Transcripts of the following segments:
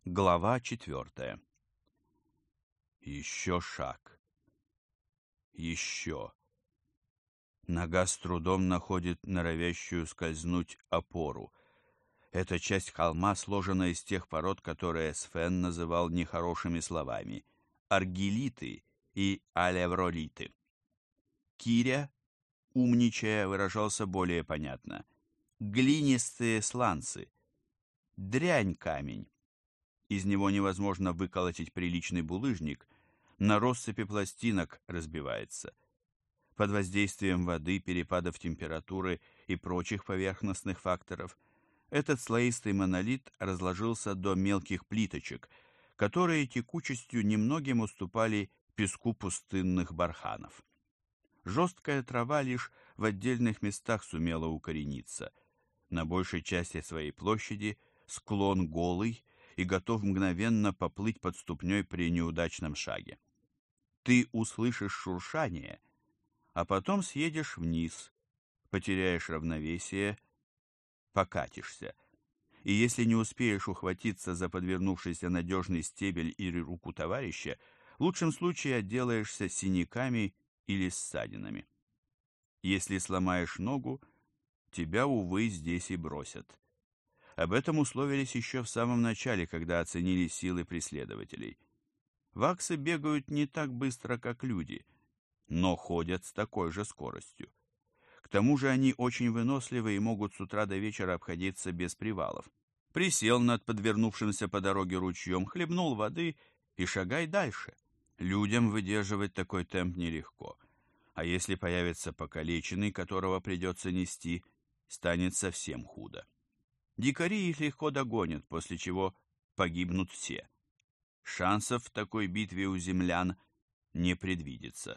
Глава 4. Еще шаг. Еще. Нога с трудом находит норовящую скользнуть опору. Эта часть холма сложена из тех пород, которые Свен называл нехорошими словами: аргилиты и алевролиты. Киря, умничая, выражался более понятно: глинистые сланцы. Дрянь камень. Из него невозможно выколотить приличный булыжник, на россыпи пластинок разбивается. Под воздействием воды, перепадов температуры и прочих поверхностных факторов этот слоистый монолит разложился до мелких плиточек, которые текучестью немногим уступали песку пустынных барханов. Жесткая трава лишь в отдельных местах сумела укорениться. На большей части своей площади склон голый и готов мгновенно поплыть под ступней при неудачном шаге. Ты услышишь шуршание, а потом съедешь вниз, потеряешь равновесие, покатишься. И если не успеешь ухватиться за подвернувшийся надежный стебель или руку товарища, в лучшем случае отделаешься синяками или ссадинами. Если сломаешь ногу, тебя, увы, здесь и бросят. Об этом условились еще в самом начале, когда оценили силы преследователей. Ваксы бегают не так быстро, как люди, но ходят с такой же скоростью. К тому же они очень выносливы и могут с утра до вечера обходиться без привалов. Присел над подвернувшимся по дороге ручьем, хлебнул воды и шагай дальше. Людям выдерживать такой темп нелегко. А если появится покалеченный, которого придется нести, станет совсем худо. Дикари их легко догонят, после чего погибнут все. Шансов в такой битве у землян не предвидится.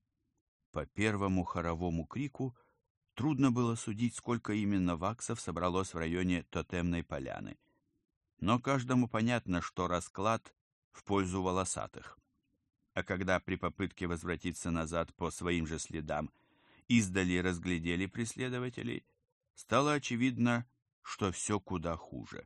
По первому хоровому крику трудно было судить, сколько именно ваксов собралось в районе тотемной поляны. Но каждому понятно, что расклад в пользу волосатых. А когда при попытке возвратиться назад по своим же следам издали разглядели преследователей, стало очевидно, что все куда хуже.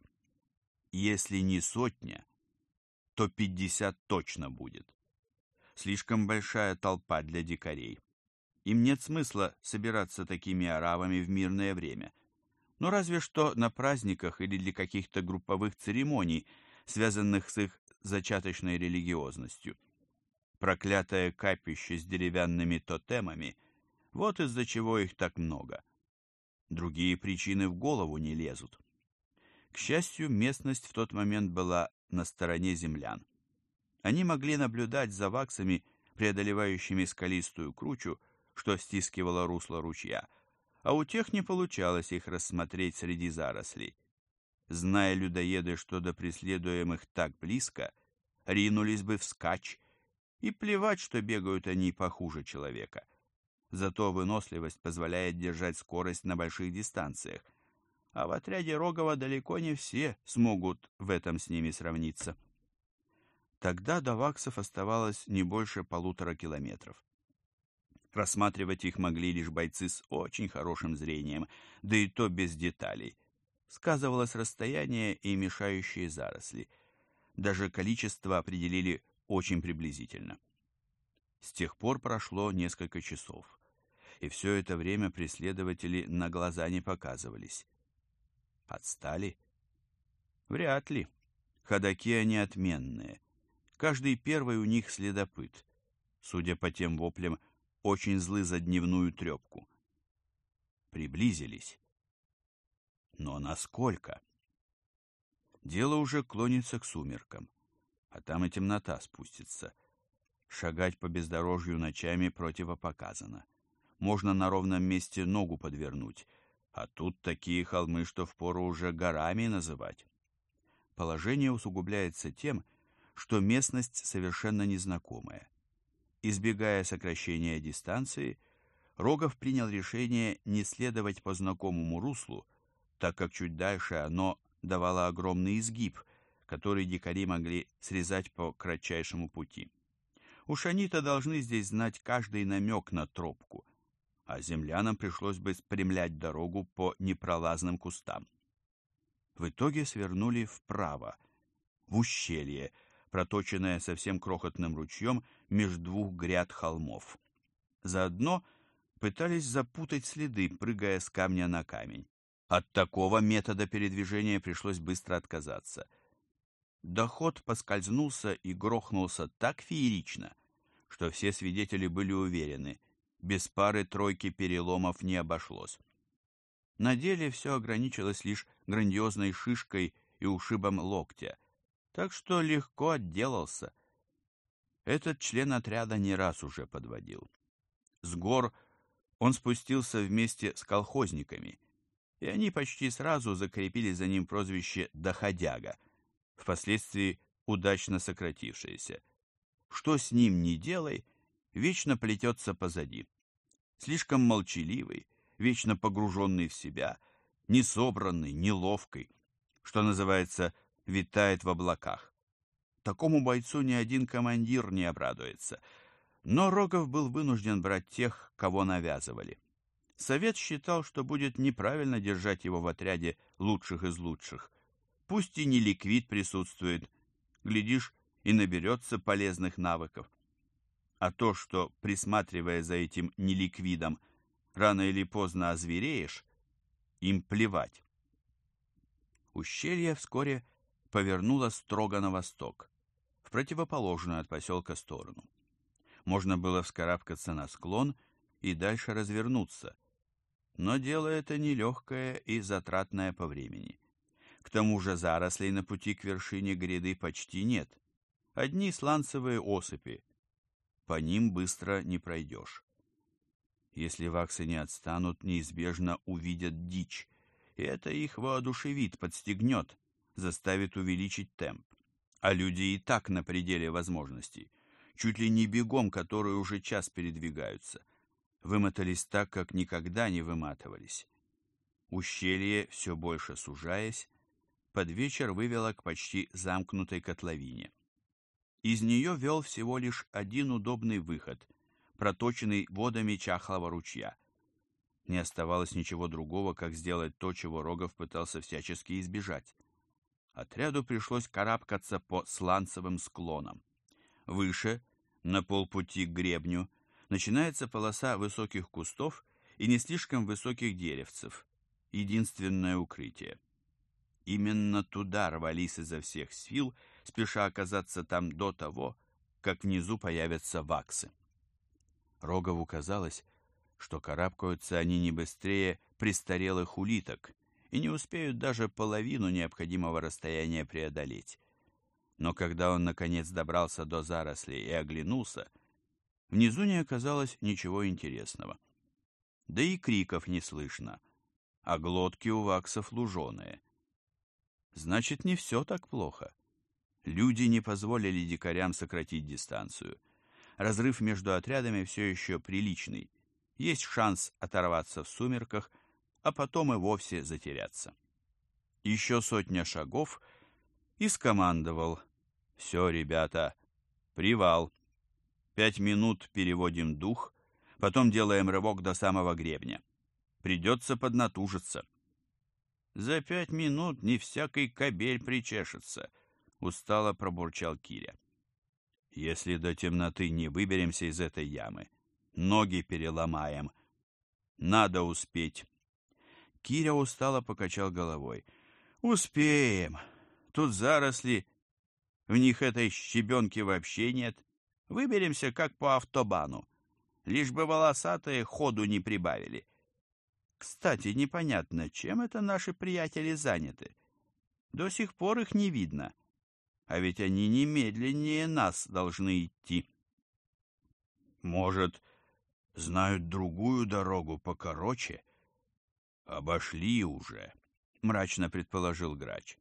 Если не сотня, то 50 точно будет. Слишком большая толпа для дикарей. Им нет смысла собираться такими оравами в мирное время. Но разве что на праздниках или для каких-то групповых церемоний, связанных с их зачаточной религиозностью. Проклятое капище с деревянными тотемами — вот из-за чего их так много. Другие причины в голову не лезут. К счастью, местность в тот момент была на стороне землян. Они могли наблюдать за ваксами, преодолевающими скалистую кручу, что стискивало русло ручья, а у тех не получалось их рассмотреть среди зарослей. Зная людоеды, что до преследуемых так близко, ринулись бы вскачь, и плевать, что бегают они похуже человека. Зато выносливость позволяет держать скорость на больших дистанциях, а в отряде Рогова далеко не все смогут в этом с ними сравниться. Тогда до ваксов оставалось не больше 1,5 километров. Рассматривать их могли лишь бойцы с очень хорошим зрением, да и то без деталей. Сказывалось расстояние и мешающие заросли. Даже количество определили очень приблизительно. С тех пор прошло несколько часов, и все это время преследователи на глаза не показывались. Отстали? Вряд ли. Ходоки они отменные. Каждый первый у них следопыт. Судя по тем воплям, очень злы за дневную трепку. Приблизились. Но насколько? Дело уже клонится к сумеркам, а там и темнота спустится. Шагать по бездорожью ночами противопоказано. Можно на ровном месте ногу подвернуть, а тут такие холмы, что впору уже горами называть. Положение усугубляется тем, что местность совершенно незнакомая. Избегая сокращения дистанции, Рогов принял решение не следовать по знакомому руслу, так как чуть дальше оно давало огромный изгиб, который дикари могли срезать по кратчайшему пути. Уж они-то должны здесь знать каждый намек на тропку, а землянам пришлось бы спрямлять дорогу по непролазным кустам. В итоге свернули вправо, в ущелье, проточенное совсем крохотным ручьем меж двух гряд холмов. Заодно пытались запутать следы, прыгая с камня на камень. От такого метода передвижения пришлось быстро отказаться. Доход поскользнулся и грохнулся так феерично, что все свидетели были уверены, без пары-тройки переломов не обошлось. На деле все ограничилось лишь грандиозной шишкой и ушибом локтя, так что легко отделался. Этот член отряда не раз уже подводил. С гор он спустился вместе с колхозниками, и они почти сразу закрепили за ним прозвище «доходяга», впоследствии удачно сократившееся. Что с ним ни делай, вечно плетется позади. Слишком молчаливый, вечно погруженный в себя, несобранный, неловкий, что называется, витает в облаках. Такому бойцу ни один командир не обрадуется. Но Рогов был вынужден брать тех, кого навязывали. Совет считал, что будет неправильно держать его в отряде лучших из лучших. Пусть и не ликвид присутствует, глядишь, и наберется полезных навыков. А то, что, присматривая за этим неликвидом, рано или поздно озвереешь, им плевать. Ущелье вскоре повернуло строго на восток, в противоположную от поселка сторону. Можно было вскарабкаться на склон и дальше развернуться, но дело это нелегкое и затратное по времени. К тому же зарослей на пути к вершине гряды почти нет. Одни сланцевые осыпи. По ним быстро не пройдешь. Если ваксы не отстанут, неизбежно увидят дичь, и это их воодушевит, подстегнет, заставит увеличить темп. А люди и так на пределе возможностей, чуть ли не бегом, которые уже час передвигаются. Вымотались так, как никогда не выматывались. Ущелье, все больше сужаясь, под вечер вывело к почти замкнутой котловине. Из нее вел всего лишь один удобный выход, проточенный водами чахлого ручья. Не оставалось ничего другого, как сделать то, чего Рогов пытался всячески избежать. Отряду пришлось карабкаться по сланцевым склонам. Выше, на полпути к гребню, начинается полоса высоких кустов и не слишком высоких деревцев, единственное укрытие. Именно туда рвались изо всех сил, спеша оказаться там до того, как внизу появятся ваксы. Рогову казалось, что карабкаются они не быстрее престарелых улиток и не успеют даже половину необходимого расстояния преодолеть. Но когда он, наконец, добрался до зарослей и оглянулся, внизу не оказалось ничего интересного. Да и криков не слышно, а глотки у ваксов луженые. Значит, не все так плохо. Люди не позволили дикарям сократить дистанцию. Разрыв между отрядами все еще приличный. Есть шанс оторваться в сумерках, а потом и вовсе затеряться. Еще 100 шагов и скомандовал: «Все, ребята, привал. 5 минут переводим дух, потом делаем рывок до самого гребня. Придется поднатужиться». «За 5 минут не всякий кобель причешется», — устало пробурчал Киря. «Если до темноты не выберемся из этой ямы, ноги переломаем. Надо успеть». Киря устало покачал головой. «Успеем. Тут заросли, в них этой щебенки вообще нет. Выберемся, как по автобану. Лишь бы волосатые ходу не прибавили. Кстати, непонятно, чем это наши приятели заняты. До сих пор их не видно. А ведь они немедленнее нас должны идти». «Может, знают другую дорогу покороче?» «Обошли уже», — мрачно предположил Грач.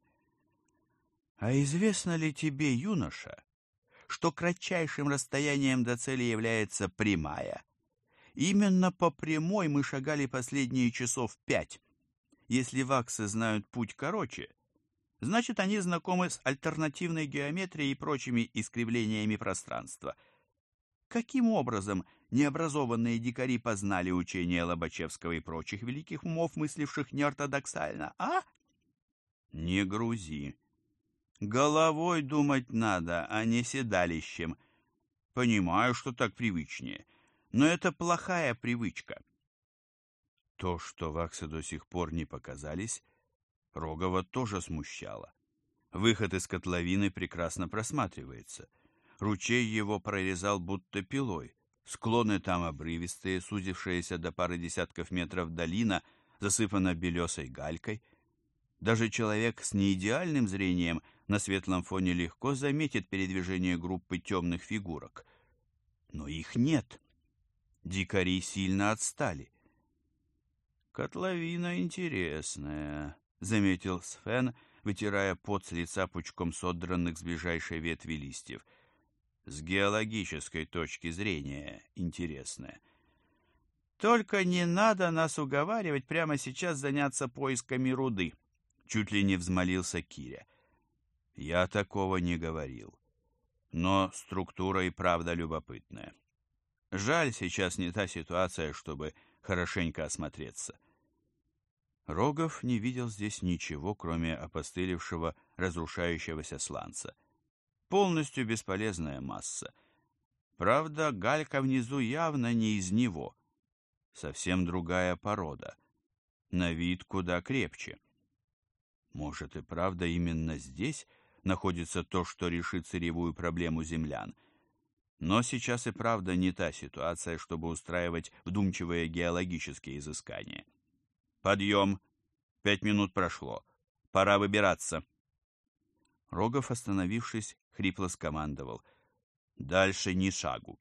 «А известно ли тебе, юноша, что кратчайшим расстоянием до цели является прямая? Именно по прямой мы шагали последние часов 5. Если ваксы знают путь короче, значит, они знакомы с альтернативной геометрией и прочими искривлениями пространства. Каким образом необразованные дикари познали учение Лобачевского и прочих великих умов, мысливших неортодоксально, а?» «Не грузи. Головой думать надо, а не седалищем. Понимаю, что так привычнее, но это плохая привычка. То, что ваксы до сих пор не показались, Рогова тоже смущало. Выход из котловины прекрасно просматривается. Ручей его прорезал будто пилой. Склоны там обрывистые, сузившиеся до пары десятков метров долина, засыпана белесой галькой. Даже человек с неидеальным зрением на светлом фоне легко заметит передвижение группы темных фигурок. Но их нет. Дикари сильно отстали. «Котловина интересная», — заметил Свен, вытирая пот с лица пучком содранных с ближайшей ветви листьев. «С геологической точки зрения интересная. Только не надо нас уговаривать прямо сейчас заняться поисками руды», — чуть ли не взмолился Киря. «Я такого не говорил. Но структура и правда любопытная. Жаль, сейчас не та ситуация, чтобы хорошенько осмотреться». Рогов не видел здесь ничего, кроме опостылевшего, разрушающегося сланца. Полностью бесполезная масса. Правда, галька внизу явно не из него. Совсем другая порода. На вид куда крепче. Может и правда именно здесь находится то, что решит сырьевую проблему землян. Но сейчас и правда не та ситуация, чтобы устраивать вдумчивые геологические изыскания. «Подъем! 5 минут прошло. Пора выбираться!» Рогов, остановившись, хрипло скомандовал: «Дальше ни шагу!»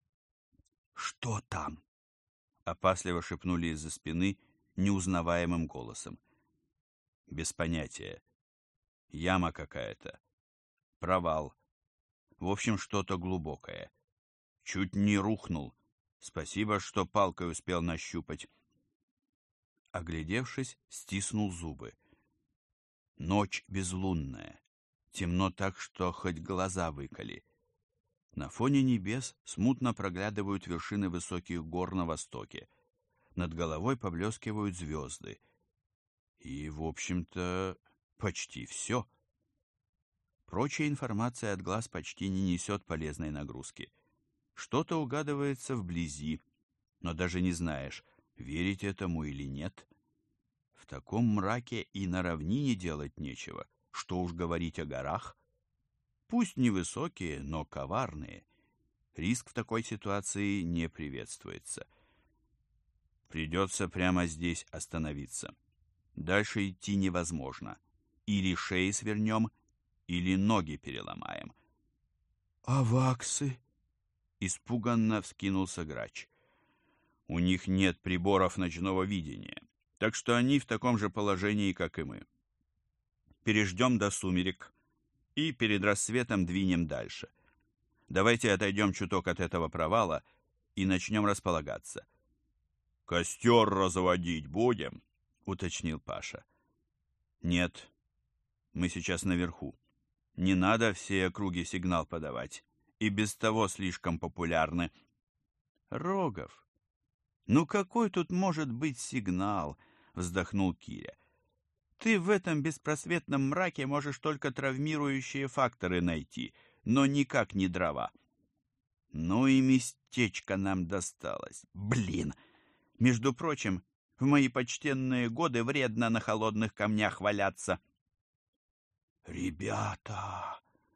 «Что там?» — опасливо шепнули из-за спины неузнаваемым голосом. «Без понятия. Яма какая-то. Провал. В общем, что-то глубокое. Чуть не рухнул. Спасибо, что палкой успел нащупать». Оглядевшись, стиснул зубы. Ночь безлунная. Темно так, что хоть глаза выколи. На фоне небес смутно проглядывают вершины высоких гор на востоке. Над головой поблескивают звезды. И, в общем-то, почти все. Прочая информация от глаз почти не несет полезной нагрузки. Что-то угадывается вблизи, но даже не знаешь, верить этому или нет. В таком мраке и на равнине делать нечего, что уж говорить о горах. Пусть невысокие, но коварные. Риск в такой ситуации не приветствуется. Придется прямо здесь остановиться. Дальше идти невозможно. Или шеи свернем, или ноги переломаем. — А ваксы? — испуганно вскинулся Грач. — У них нет приборов ночного видения, так что они в таком же положении, как и мы. Переждем до сумерек и перед рассветом двинем дальше. Давайте отойдем чуток от этого провала и начнем располагаться. — Костер разводить будем? — уточнил Паша. — Нет, мы сейчас наверху. Не надо все округи сигнал подавать. И без того слишком популярны. — Рогов, ну какой тут может быть сигнал? — вздохнул Киря. Ты в этом беспросветном мраке можешь только травмирующие факторы найти, но никак не дрова. Ну и местечко нам досталось. Блин! Между прочим, в мои почтенные годы вредно на холодных камнях валяться. «Ребята,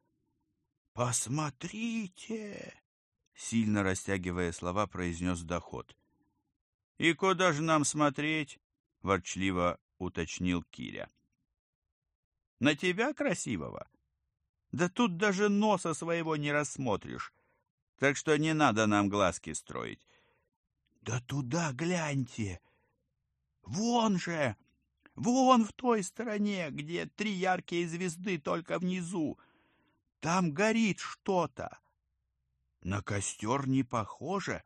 посмотрите!» Сильно растягивая слова, произнес Доход. «И куда же нам смотреть?» — ворчливо уточнил Киря. «На тебя красивого? Да тут даже носа своего не рассмотришь, так что не надо нам глазки строить». «Да туда гляньте! Вон же! Вон в той стороне, где 3 яркие звезды только внизу! Там горит что-то! На костер не похоже!»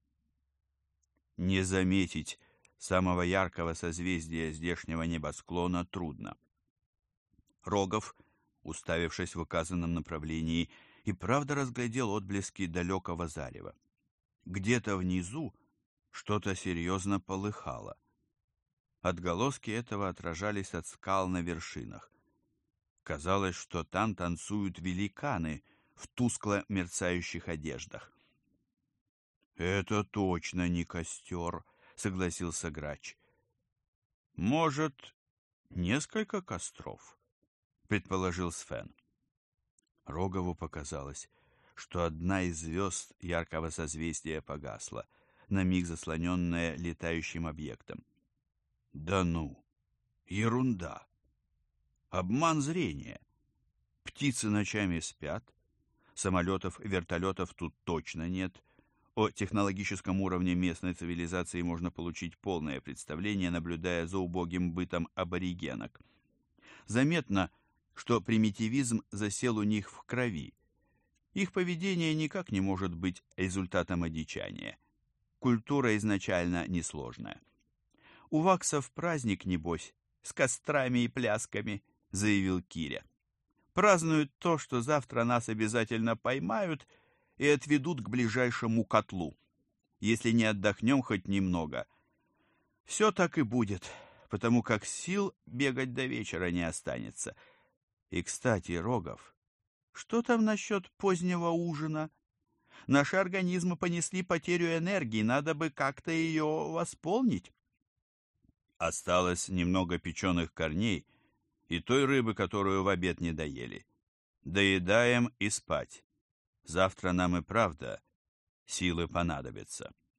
Не заметить самого яркого созвездия здешнего небосклона трудно. Рогов, уставившись в указанном направлении, и правда разглядел отблески далекого зарева. Где-то внизу что-то серьезно полыхало. Отголоски этого отражались от скал на вершинах. Казалось, что там танцуют великаны в тускло мерцающих одеждах. «Это точно не костер», — согласился Грач. «Может, несколько костров?» — предположил Свен. Рогову показалось, что одна из звезд яркого созвездия погасла, на миг заслоненная летающим объектом. «Да ну! Ерунда! Обман зрения! Птицы ночами спят, самолетов и вертолетов тут точно нет». О технологическом уровне местной цивилизации можно получить полное представление, наблюдая за убогим бытом аборигенок. Заметно, что примитивизм засел у них в крови. Их поведение никак не может быть результатом одичания. Культура изначально несложная. «У ваксов праздник, небось, с кострами и плясками», — заявил Киря. «Празднуют то, что завтра нас обязательно поймают и отведут к ближайшему котлу. Если не отдохнем хоть немного, все так и будет, потому как сил бегать до вечера не останется. И, кстати, Рогов, что там насчет позднего ужина? Наши организмы понесли потерю энергии, надо бы как-то ее восполнить». Осталось немного печеных корней и той рыбы, которую в обед не доели. Доедаем и спать. Завтра нам и правда силы понадобятся.